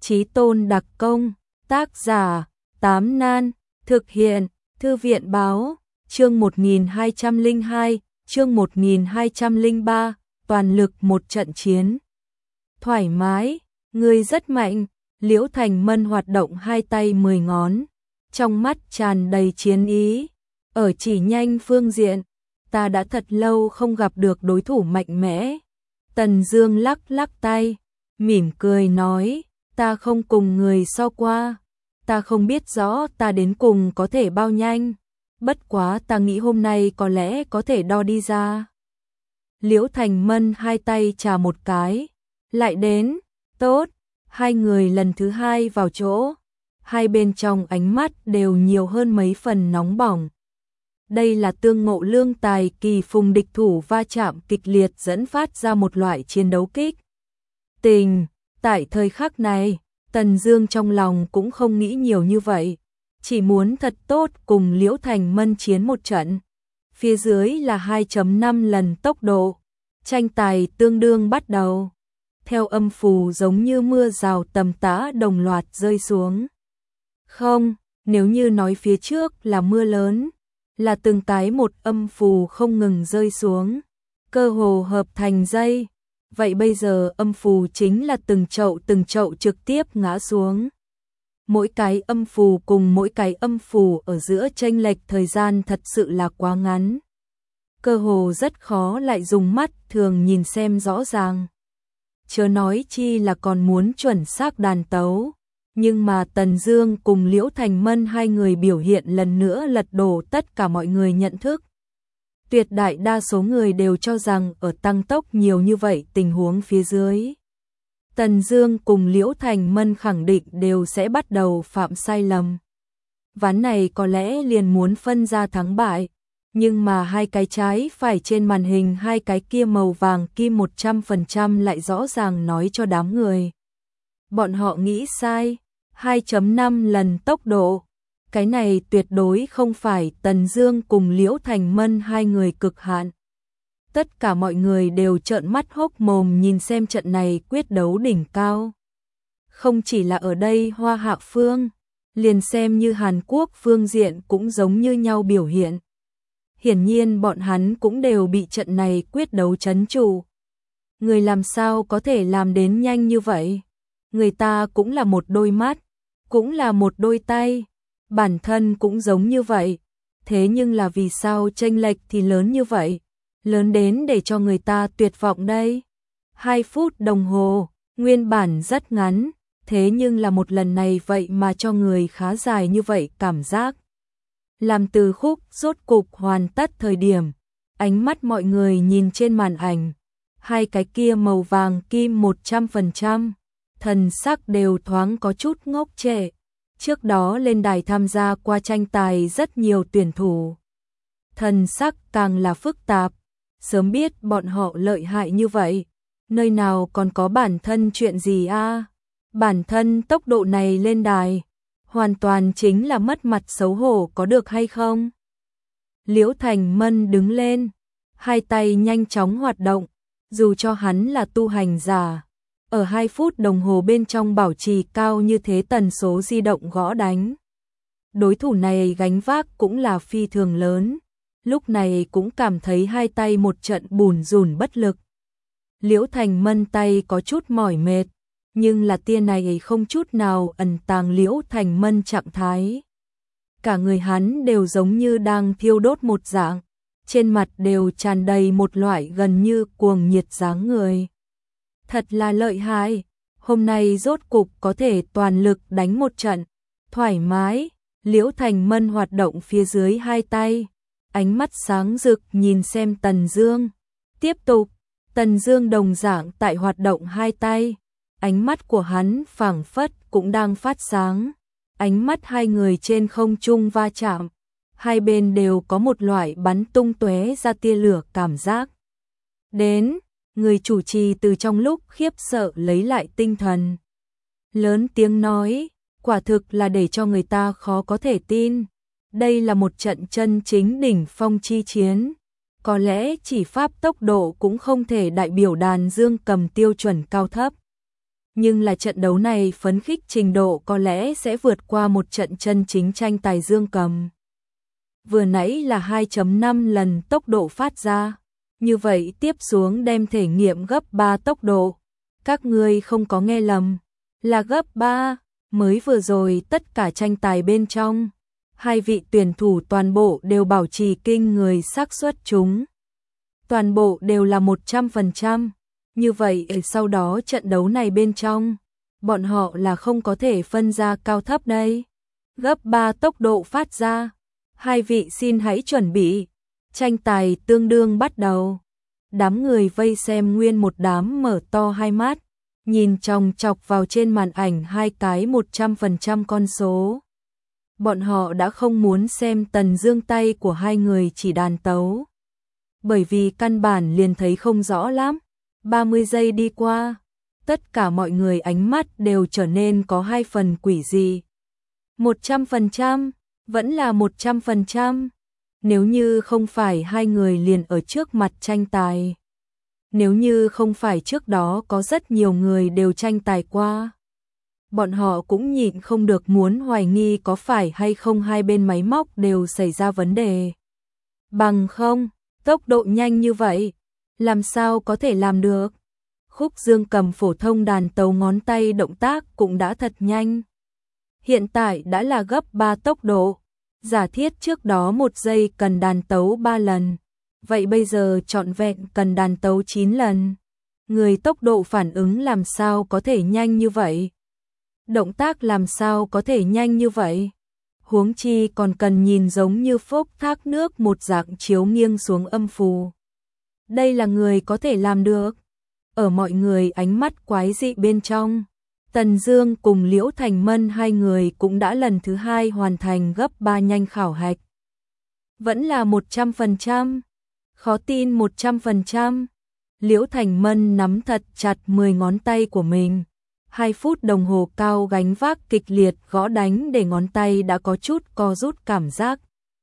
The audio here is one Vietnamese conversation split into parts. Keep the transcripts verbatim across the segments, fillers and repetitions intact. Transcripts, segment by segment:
Chí tôn đặc công, tác giả, Tám Nan, thực hiện, Thư viện báo, chương một nghìn hai trăm lẻ hai, chương một nghìn hai trăm lẻ ba, toàn lực một trận chiến. Thoải mái, người rất mạnh, Liễu Thành Mân hoạt động hai tay mười ngón, trong mắt tràn đầy chiến ý. Ở chỉ nhanh phương diện, ta đã thật lâu không gặp được đối thủ mạnh mẽ. Tần Dương lắc lắc tay, mỉm cười nói, ta không cùng người so qua, ta không biết rõ ta đến cùng có thể bao nhanh, bất quá ta nghĩ hôm nay có lẽ có thể đo đi ra. Liễu Thành Mân hai tay chà một cái, lại đến, tốt, hai người lần thứ hai vào chỗ, hai bên trong ánh mắt đều nhiều hơn mấy phần nóng bỏng. Đây là tương ngộ lương tài kỳ phùng địch thủ va chạm kịch liệt dẫn phát ra một loại chiến đấu kích. Tình, tại thời khắc này, Tần Dương trong lòng cũng không nghĩ nhiều như vậy, chỉ muốn thật tốt cùng Liễu Thành Mân chiến một trận. Phía dưới là hai phẩy năm lần tốc độ, tranh tài tương đương bắt đầu. Theo âm phù giống như mưa rào tầm tã đồng loạt rơi xuống. Không, nếu như nói phía trước là mưa lớn, là từng cái một âm phù không ngừng rơi xuống, cơ hồ hợp thành dây. Vậy bây giờ âm phù chính là từng chậu từng chậu trực tiếp ngã xuống. Mỗi cái âm phù cùng mỗi cái âm phù ở giữa chênh lệch thời gian thật sự là quá ngắn. Cơ hồ rất khó lại dùng mắt thường nhìn xem rõ ràng. Chớ nói chi là còn muốn chuẩn xác đàn tấu. Nhưng mà Tần Dương cùng Liễu Thành Mân hai người biểu hiện lần nữa lật đổ tất cả mọi người nhận thức. Tuyệt đại đa số người đều cho rằng ở tăng tốc nhiều như vậy tình huống phía dưới, Tần Dương cùng Liễu Thành Mân khẳng định đều sẽ bắt đầu phạm sai lầm. Ván này có lẽ liền muốn phân ra thắng bại, nhưng mà hai cái trái phải trên màn hình hai cái kia màu vàng kim một trăm phần trăm lại rõ ràng nói cho đám người. Bọn họ nghĩ sai, hai phẩy năm lần tốc độ. Cái này tuyệt đối không phải Tần Dương cùng Liễu Thành Mân hai người cực hạn. Tất cả mọi người đều trợn mắt hốc mồm nhìn xem trận này quyết đấu đỉnh cao. Không chỉ là ở đây Hoa Hạ phương, liền xem như Hàn Quốc phương diện cũng giống như nhau biểu hiện. Hiển nhiên bọn hắn cũng đều bị trận này quyết đấu trấn trụ. Người làm sao có thể làm đến nhanh như vậy? Người ta cũng là một đôi mắt, cũng là một đôi tay, bản thân cũng giống như vậy. Thế nhưng là vì sao chênh lệch thì lớn như vậy? Lớn đến để cho người ta tuyệt vọng đây. Hai phút đồng hồ, nguyên bản rất ngắn, thế nhưng là một lần này vậy mà cho người khá dài như vậy cảm giác. Làm từ khúc rốt cục hoàn tất thời điểm, ánh mắt mọi người nhìn trên màn ảnh, hai cái kia màu vàng kim một trăm phần trăm, thần sắc đều thoáng có chút ngốc trệ. Trước đó lên đài tham gia qua tranh tài rất nhiều tuyển thủ, thần sắc càng là phức tạp. Sớm biết bọn họ lợi hại như vậy, nơi nào còn có bản thân chuyện gì a? À? Bản thân tốc độ này lên đài, hoàn toàn chính là mất mặt xấu hổ có được hay không? Liễu Thành Mân đứng lên, hai tay nhanh chóng hoạt động, dù cho hắn là tu hành giả, ở hai phút đồng hồ bên trong bảo trì cao như thế tần số di động gõ đánh. Đối thủ này gánh vác cũng là phi thường lớn. Lúc này cũng cảm thấy hai tay một trận bùn rùn bất lực. Liễu Thành Mân tay có chút mỏi mệt, nhưng là tia này không chút nào ẩn tàng Liễu Thành Mân trạng thái. Cả người hắn đều giống như đang thiêu đốt một dạng, trên mặt đều tràn đầy một loại gần như cuồng nhiệt dáng người. Thật là lợi hại, hôm nay rốt cục có thể toàn lực đánh một trận, thoải mái. Liễu Thành Mân hoạt động phía dưới hai tay, ánh mắt sáng rực nhìn xem Tần Dương. Tiếp tục, Tần Dương đồng dạng tại hoạt động hai tay, ánh mắt của hắn phảng phất cũng đang phát sáng. Ánh mắt hai người trên không trung va chạm, hai bên đều có một loại bắn tung tóe ra tia lửa cảm giác. Đến, người chủ trì từ trong lúc khiếp sợ lấy lại tinh thần, lớn tiếng nói, quả thực là để cho người ta khó có thể tin. Đây là một trận chân chính đỉnh phong chi chiến. Có lẽ chỉ pháp tốc độ cũng không thể đại biểu đàn dương cầm tiêu chuẩn cao thấp. Nhưng là trận đấu này phấn khích trình độ có lẽ sẽ vượt qua một trận chân chính tranh tài dương cầm. Vừa nãy là hai phẩy năm lần tốc độ phát ra, như vậy tiếp xuống đem thể nghiệm gấp ba tốc độ. Các ngươi không có nghe lầm, là gấp ba, mới vừa rồi tất cả tranh tài bên trong. Hai vị tuyển thủ toàn bộ đều bảo trì kinh người xác suất chúng. Toàn bộ đều là một trăm phần trăm. Như vậy sau đó trận đấu này bên trong, bọn họ là không có thể phân ra cao thấp đây. Gấp ba tốc độ phát ra. Hai vị xin hãy chuẩn bị. Tranh tài tương đương bắt đầu. Đám người vây xem nguyên một đám mở to hai mắt, nhìn chòng chọc vào trên màn ảnh hai cái một trăm phần trăm con số. Bọn họ đã không muốn xem Tần Dương tay của hai người chỉ đàn tấu. Bởi vì căn bản liền thấy không rõ lắm. ba mươi giây đi qua, tất cả mọi người ánh mắt đều trở nên có hai phần quỷ dị. một trăm phần trăm, vẫn là một trăm phần trăm. Nếu như không phải hai người liền ở trước mặt tranh tài. Nếu như không phải trước đó có rất nhiều người đều tranh tài qua. Bọn họ cũng nhịn không được muốn hoài nghi có phải hay không hai bên máy móc đều xảy ra vấn đề. Bằng không, tốc độ nhanh như vậy, làm sao có thể làm được? Khúc dương cầm phổ thông đàn tấu ngón tay động tác cũng đã thật nhanh. Hiện tại đã là gấp ba tốc độ. Giả thiết trước đó một giây cần đàn tấu ba lần. Vậy bây giờ trọn vẹn cần đàn tấu chín lần. Người tốc độ phản ứng làm sao có thể nhanh như vậy? Động tác làm sao có thể nhanh như vậy? Huống chi còn cần nhìn giống như phốc thác nước một dạng chiếu nghiêng xuống âm phù. Đây là người có thể làm được. Ở mọi người ánh mắt quái dị bên trong, Tần Dương cùng Liễu Thành Mân hai người cũng đã lần thứ hai hoàn thành gấp ba nhanh khảo hạch. Vẫn là một trăm phần trăm. Khó tin một trăm phần trăm. Liễu Thành Mân nắm thật chặt mười ngón tay của mình. Hai phút đồng hồ cao gánh vác kịch liệt gõ đánh để ngón tay đã có chút co rút cảm giác.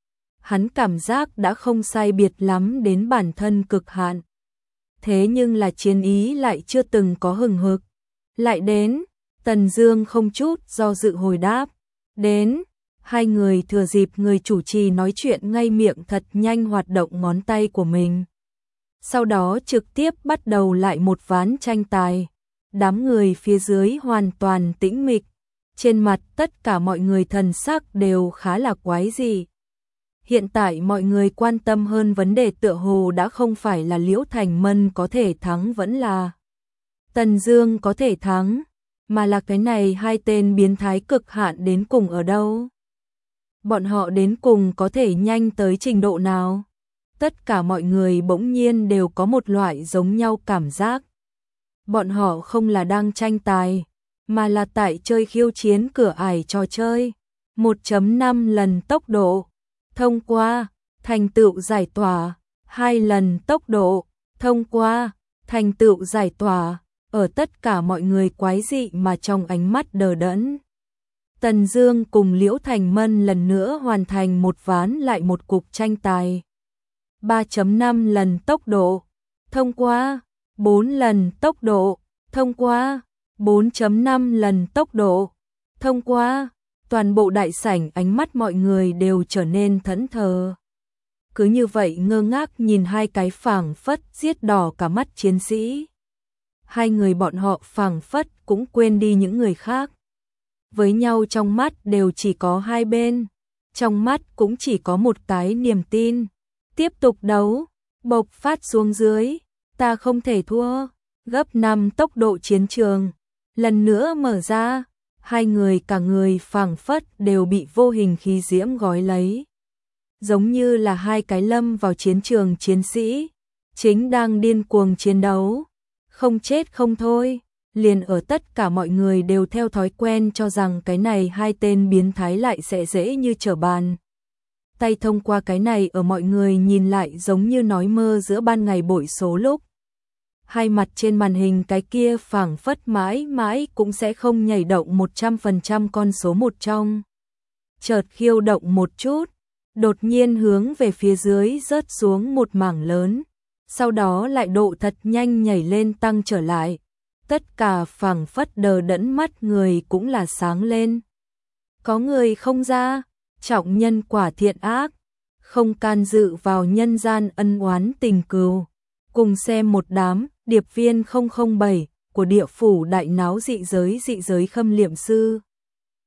Hắn cảm giác đã không sai biệt lắm đến bản thân cực hạn. Thế nhưng là chiến ý lại chưa từng có hừng hực. Lại đến, Tần Dương không chút do dự hồi đáp. Đến, hai người thừa dịp người chủ trì nói chuyện ngay miệng thật nhanh hoạt động ngón tay của mình. Sau đó trực tiếp bắt đầu lại một ván tranh tài. Đám người phía dưới hoàn toàn tĩnh mịch. Trên mặt tất cả mọi người thần sắc đều khá là quái dị. Hiện tại mọi người quan tâm hơn vấn đề tựa hồ đã không phải là Liễu Thành Mân có thể thắng vẫn là Tần Dương có thể thắng, mà là cái này hai tên biến thái cực hạn đến cùng ở đâu. Bọn họ đến cùng có thể nhanh tới trình độ nào? Tất cả mọi người bỗng nhiên đều có một loại giống nhau cảm giác. Bọn họ không là đang tranh tài, mà là tại chơi khiêu chiến cửa ải trò chơi. một phẩy năm lần tốc độ. Thông qua, thành tựu giải tỏa. hai lần tốc độ. Thông qua, thành tựu giải tỏa. Ở tất cả mọi người quái dị mà trong ánh mắt đờ đẫn. Tần Dương cùng Liễu Thành Mân lần nữa hoàn thành một ván lại một cuộc tranh tài. ba phẩy năm lần tốc độ. Thông qua. bốn lần tốc độ. Thông qua. bốn phẩy năm lần tốc độ. Thông qua. Toàn bộ đại sảnh ánh mắt mọi người đều trở nên thẫn thờ. Cứ như vậy ngơ ngác nhìn hai cái phảng phất giết đỏ cả mắt chiến sĩ. Hai người bọn họ phảng phất cũng quên đi những người khác. Với nhau trong mắt đều chỉ có hai bên. Trong mắt cũng chỉ có một cái niềm tin. Tiếp tục đấu. Bộc phát xuống dưới. Ta không thể thua. Gấp năm tốc độ chiến trường. Lần nữa mở ra. Hai người cả người phảng phất đều bị vô hình khí diễm gói lấy. Giống như là hai cái lâm vào chiến trường chiến sĩ. Chính đang điên cuồng chiến đấu. Không chết không thôi. Liền ở tất cả mọi người đều theo thói quen cho rằng cái này hai tên biến thái lại sẽ dễ như trở bàn. Tay thông qua cái này ở mọi người nhìn lại giống như nói mơ giữa ban ngày bội số lúc. Hai mặt trên màn hình cái kia phảng phất mãi mãi cũng sẽ không nhảy động một trăm phần trăm con số một trong. Chợt khiêu động một chút, đột nhiên hướng về phía dưới rớt xuống một mảng lớn, sau đó lại độ thật nhanh nhảy lên tăng trở lại. tất cả phảng phất đờ đẫn, mắt người cũng là sáng lên. Có người không ra, trọng nhân quả thiện ác, không can dự vào nhân gian ân oán tình cừu. Cùng xem một đám điệp viên không không bảy của địa phủ đại náo dị giới dị giới Khâm Liệm Sư.